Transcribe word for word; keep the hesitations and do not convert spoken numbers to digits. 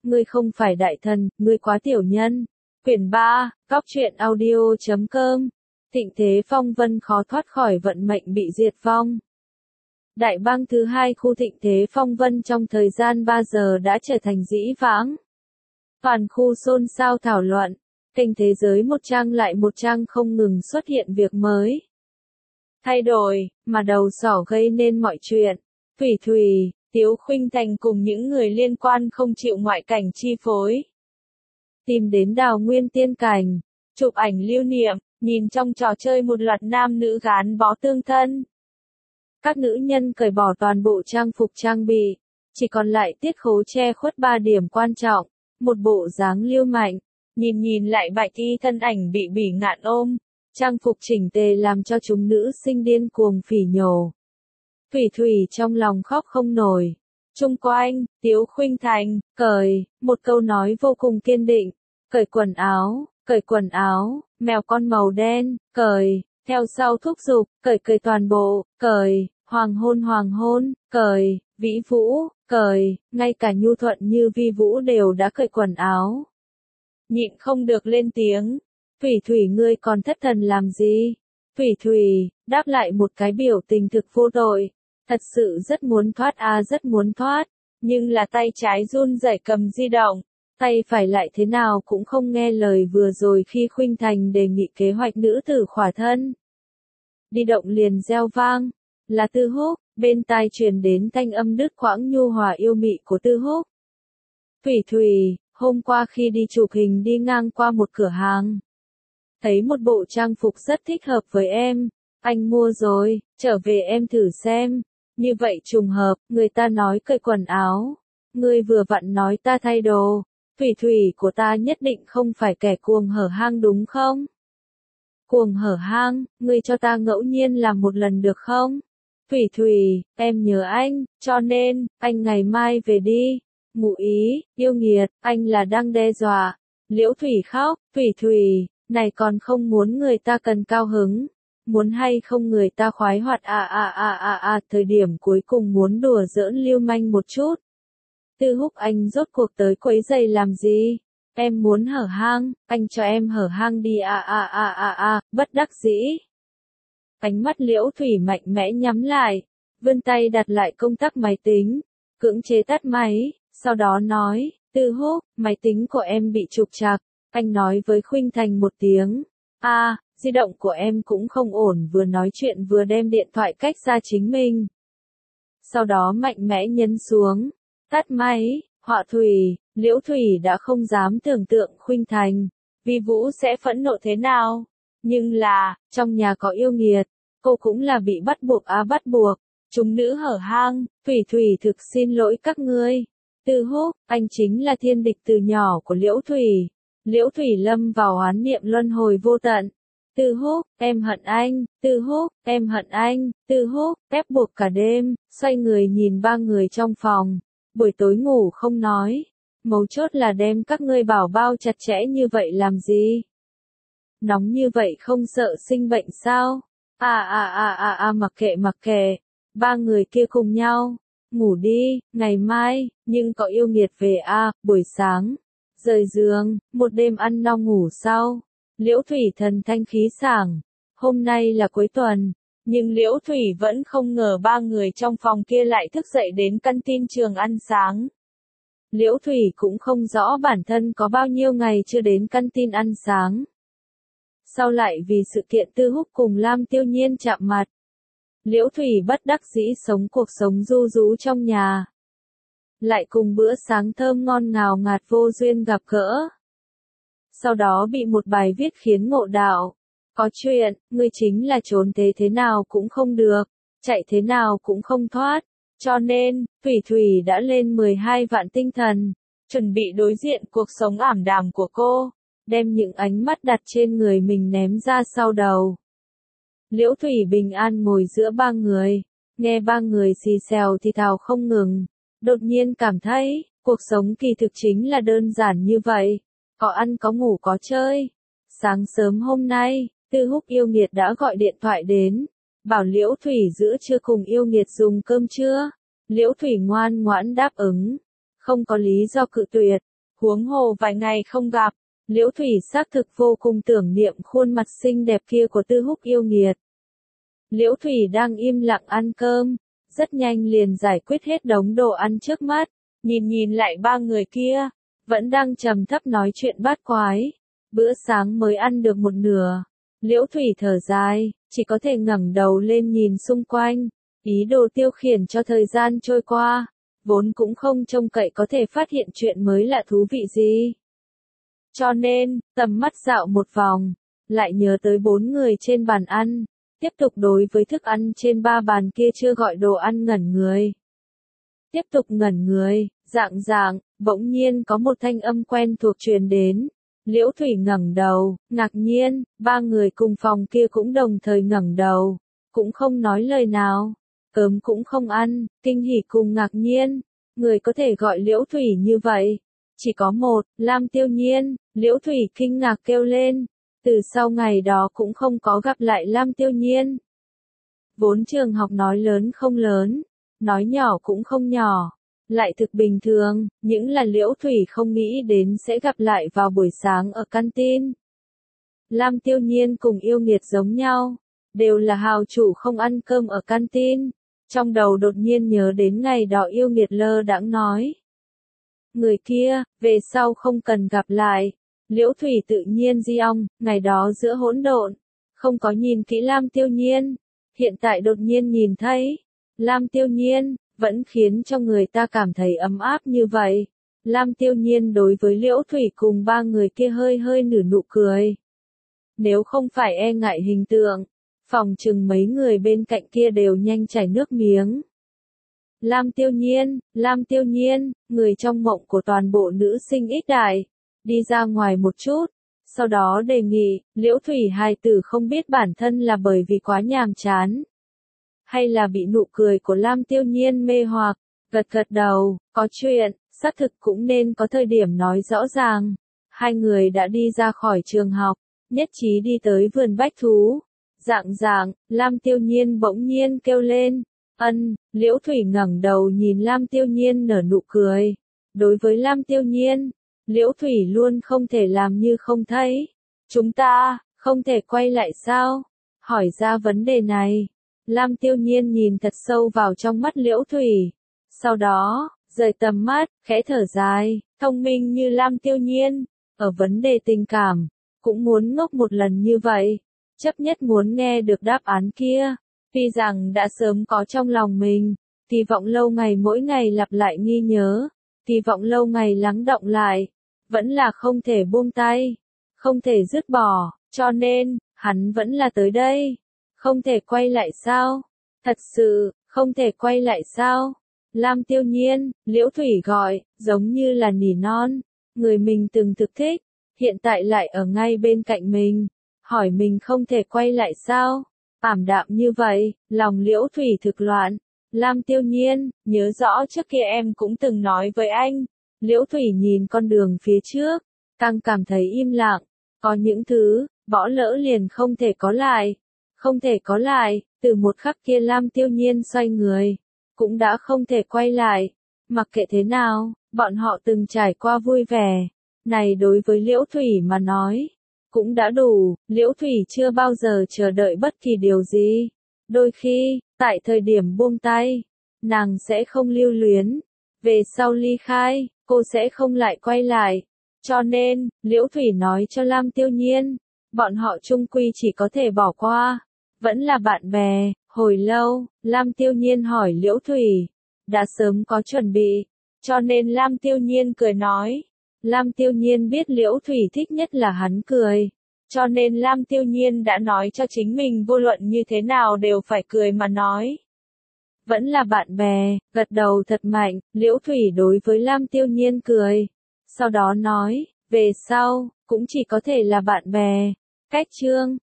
ngươi không phải đại thần, ngươi quá tiểu nhân. Quyển ba, Cóc truyện audio chấm com. Thịnh thế phong vân khó thoát khỏi vận mệnh bị diệt vong. Đại bang thứ hai khu thịnh thế phong vân trong thời gian ba giờ đã trở thành dĩ vãng. Toàn khu xôn xao thảo luận, kênh thế giới một trang lại một trang không ngừng xuất hiện việc mới. Thay đổi, mà đầu sỏ gây nên mọi chuyện. Thủy Thủy, Tiếu Khuynh Thành cùng những người liên quan không chịu ngoại cảnh chi phối. Tìm đến Đào Nguyên Tiên Cảnh, chụp ảnh lưu niệm, nhìn trong trò chơi một loạt nam nữ gắn bó tương thân. Các nữ nhân cởi bỏ toàn bộ trang phục trang bị, chỉ còn lại tiết khố che khuất ba điểm quan trọng, một bộ dáng lưu mạnh, nhìn nhìn lại bạch y thân ảnh bị bỉ ngạn ôm, trang phục chỉnh tề làm cho chúng nữ sinh điên cuồng phỉ nhổ. Thủy Thủy trong lòng khóc không nổi. Chung quanh, Tiếu Khuynh Thành, cởi, một câu nói vô cùng kiên định, cởi quần áo, cởi quần áo, mèo con màu đen, cởi, theo sau thúc giục, cởi cởi toàn bộ, cởi, hoàng hôn hoàng hôn, cởi, vĩ vũ, cởi, ngay cả nhu thuận như vi vũ đều đã cởi quần áo. Nhịn không được lên tiếng, Thủy Thủy ngươi còn thất thần làm gì? Thủy Thủy, đáp lại một cái biểu tình thực vô tội. Thật sự rất muốn thoát a à, rất muốn thoát, nhưng là tay trái run rẩy cầm di động, tay phải lại thế nào cũng không nghe lời vừa rồi khi Khuynh Thành đề nghị kế hoạch nữ tử khỏa thân. Đi động liền reo vang, là Tư Húc, bên tai truyền đến thanh âm đứt quãng nhu hòa yêu mị của Tư Húc. Thủy Thủy, hôm qua khi đi chụp hình đi ngang qua một cửa hàng, thấy một bộ trang phục rất thích hợp với em, anh mua rồi, trở về em thử xem. Như vậy trùng hợp, người ta nói cởi quần áo. Ngươi vừa vặn nói ta thay đồ. Thủy Thủy của ta nhất định không phải kẻ cuồng hở hang đúng không? Cuồng hở hang, ngươi cho ta ngẫu nhiên làm một lần được không? Thủy Thủy, em nhớ anh, cho nên, anh ngày mai về đi. Ngụ ý, yêu nghiệt, anh là đang đe dọa. Liễu Thủy khóc, Thủy Thủy, này còn không muốn người ta cần cao hứng. Muốn hay không người ta khoái hoạt à à à à à thời điểm cuối cùng muốn đùa giỡn lưu manh một chút. Tư Húc anh rốt cuộc tới quấy giày làm gì? Em muốn hở hang, anh cho em hở hang đi à à à à à, bất đắc dĩ. Ánh mắt Liễu Thủy mạnh mẽ nhắm lại, vươn tay đặt lại công tắc máy tính, cưỡng chế tắt máy, sau đó nói, Tư Húc, máy tính của em bị trục trặc, anh nói với Khuynh Thành một tiếng. A, à, di động của em cũng không ổn vừa nói chuyện vừa đem điện thoại cách ra chính mình. Sau đó mạnh mẽ nhấn xuống, tắt máy, Họa Thủy, Liễu Thủy đã không dám tưởng tượng Khuynh Thành, Vi Vũ sẽ phẫn nộ thế nào. Nhưng là, trong nhà có yêu nghiệt, cô cũng là bị bắt buộc á à bắt buộc, chúng nữ hở hang, Thủy Thủy thực xin lỗi các ngươi. Tư Húc, anh chính là thiên địch từ nhỏ của Liễu Thủy. Liễu Thủy lâm vào oán niệm luân hồi vô tận. Tư Húc, em hận anh, Tư Húc, em hận anh, Tư Húc, ép buộc cả đêm, xoay người nhìn ba người trong phòng. Buổi tối ngủ không nói. Mấu chốt là đem các ngươi bảo bao chặt chẽ như vậy làm gì? Nóng như vậy không sợ sinh bệnh sao? À à à à à mặc kệ mặc kệ. Ba người kia cùng nhau. Ngủ đi, ngày mai, nhưng có yêu nghiệt về a à, buổi sáng. Rời giường, một đêm ăn no ngủ sau. Liễu Thủy thần thanh khí sảng. Hôm nay là cuối tuần, nhưng Liễu Thủy vẫn không ngờ ba người trong phòng kia lại thức dậy đến căn tin trường ăn sáng. Liễu Thủy cũng không rõ bản thân có bao nhiêu ngày chưa đến căn tin ăn sáng. Sau lại vì sự kiện Tư Húc cùng Lam Tiêu Nhiên chạm mặt, Liễu Thủy bất đắc dĩ sống cuộc sống ru rú trong nhà. Lại cùng bữa sáng thơm ngon ngào ngạt vô duyên gặp gỡ. Sau đó bị một bài viết khiến ngộ đạo. Có chuyện, ngươi chính là trốn thế thế nào cũng không được, chạy thế nào cũng không thoát. Cho nên, Thủy Thủy đã lên mười hai vạn tinh thần, chuẩn bị đối diện cuộc sống ảm đạm của cô, đem những ánh mắt đặt trên người mình ném ra sau đầu. Liễu Thủy bình an ngồi giữa ba người, nghe ba người xì xèo thì thào không ngừng, đột nhiên cảm thấy, cuộc sống kỳ thực chính là đơn giản như vậy, có ăn có ngủ có chơi. Sáng sớm hôm nay, Tư Húc yêu nghiệt đã gọi điện thoại đến, bảo Liễu Thủy giữa trưa cùng yêu nghiệt dùng cơm trưa. Liễu Thủy ngoan ngoãn đáp ứng, không có lý do cự tuyệt. Huống hồ vài ngày không gặp, Liễu Thủy xác thực vô cùng tưởng niệm khuôn mặt xinh đẹp kia của Tư Húc yêu nghiệt. Liễu Thủy đang im lặng ăn cơm, rất nhanh liền giải quyết hết đống đồ ăn trước mắt, nhìn nhìn lại ba người kia, vẫn đang trầm thấp nói chuyện bát quái. Bữa sáng mới ăn được một nửa, Liễu Thủy thở dài, chỉ có thể ngẩng đầu lên nhìn xung quanh, ý đồ tiêu khiển cho thời gian trôi qua, vốn cũng không trông cậy có thể phát hiện chuyện mới lạ thú vị gì. Cho nên, tầm mắt dạo một vòng, lại nhớ tới bốn người trên bàn ăn, tiếp tục đối với thức ăn trên ba bàn kia chưa gọi đồ ăn ngẩn người. Tiếp tục ngẩn người, dạng dạng, bỗng nhiên có một thanh âm quen thuộc truyền đến. Liễu Thủy ngẩng đầu, ngạc nhiên, ba người cùng phòng kia cũng đồng thời ngẩng đầu, cũng không nói lời nào, cơm cũng không ăn, kinh hỉ cùng ngạc nhiên, người có thể gọi Liễu Thủy như vậy. Chỉ có một, Lam Tiêu Nhiên, Liễu Thủy kinh ngạc kêu lên, từ sau ngày đó cũng không có gặp lại Lam Tiêu Nhiên. Vốn trường học nói lớn không lớn, nói nhỏ cũng không nhỏ. Lại thực bình thường, những là Liễu Thủy không nghĩ đến sẽ gặp lại vào buổi sáng ở canteen. Lam Tiêu Nhiên cùng yêu nghiệt giống nhau, đều là hào chủ không ăn cơm ở canteen. Trong đầu đột nhiên nhớ đến ngày đó yêu nghiệt lơ đãng nói. Người kia, về sau không cần gặp lại. Liễu Thủy tự nhiên di ong, ngày đó giữa hỗn độn, không có nhìn kỹ Lam Tiêu Nhiên. Hiện tại đột nhiên nhìn thấy, Lam Tiêu Nhiên, vẫn khiến cho người ta cảm thấy ấm áp như vậy. Lam Tiêu Nhiên đối với Liễu Thủy cùng ba người kia hơi hơi nở nụ cười. Nếu không phải e ngại hình tượng, phòng chừng mấy người bên cạnh kia đều nhanh chảy nước miếng. Lam Tiêu Nhiên, Lam Tiêu Nhiên, người trong mộng của toàn bộ nữ sinh ích đại, đi ra ngoài một chút, sau đó đề nghị, Liễu Thủy hài tử không biết bản thân là bởi vì quá nhàm chán, hay là bị nụ cười của Lam Tiêu Nhiên mê hoặc, gật gật đầu, có chuyện, xác thực cũng nên có thời điểm nói rõ ràng. Hai người đã đi ra khỏi trường học, nhất trí đi tới vườn bách thú. Dạng dạng, Lam Tiêu Nhiên bỗng nhiên kêu lên, ân, Liễu Thủy ngẩng đầu nhìn Lam Tiêu Nhiên nở nụ cười. Đối với Lam Tiêu Nhiên, Liễu Thủy luôn không thể làm như không thấy. Chúng ta, không thể quay lại sao? Hỏi ra vấn đề này. Lam Tiêu Nhiên nhìn thật sâu vào trong mắt Liễu Thủy. Sau đó, rời tầm mắt, khẽ thở dài, thông minh như Lam Tiêu Nhiên, ở vấn đề tình cảm, cũng muốn ngốc một lần như vậy, chấp nhất muốn nghe được đáp án kia. Tuy rằng đã sớm có trong lòng mình, kỳ vọng lâu ngày mỗi ngày lặp lại ghi nhớ, kỳ vọng lâu ngày lắng đọng lại, vẫn là không thể buông tay, không thể dứt bỏ, cho nên, hắn vẫn là tới đây. Không thể quay lại sao? Thật sự, không thể quay lại sao? Lam Tiêu Nhiên, Liễu Thủy gọi, giống như là nỉ non, người mình từng thực thích, hiện tại lại ở ngay bên cạnh mình, hỏi mình không thể quay lại sao? Ảm đạm như vậy, lòng Liễu Thủy thực loạn. Lam Tiêu Nhiên, nhớ rõ trước kia em cũng từng nói với anh. Liễu Thủy nhìn con đường phía trước, càng cảm thấy im lặng, có những thứ, bỏ lỡ liền không thể có lại. Không thể có lại, từ một khắc kia Lam Tiêu Nhiên xoay người, cũng đã không thể quay lại. Mặc kệ thế nào, bọn họ từng trải qua vui vẻ. Này đối với Liễu Thủy mà nói, cũng đã đủ. Liễu Thủy chưa bao giờ chờ đợi bất kỳ điều gì. Đôi khi, tại thời điểm buông tay, nàng sẽ không lưu luyến. Về sau ly khai, cô sẽ không lại quay lại. Cho nên, Liễu Thủy nói cho Lam Tiêu Nhiên, bọn họ chung quy chỉ có thể bỏ qua. Vẫn là bạn bè. Hồi lâu, Lam Tiêu Nhiên hỏi Liễu Thủy, đã sớm có chuẩn bị, cho nên Lam Tiêu Nhiên cười nói. Lam Tiêu Nhiên biết Liễu Thủy thích nhất là hắn cười, cho nên Lam Tiêu Nhiên đã nói cho chính mình vô luận như thế nào đều phải cười mà nói. Vẫn là bạn bè, gật đầu thật mạnh, Liễu Thủy đối với Lam Tiêu Nhiên cười, sau đó nói, về sau, cũng chỉ có thể là bạn bè. Cách chương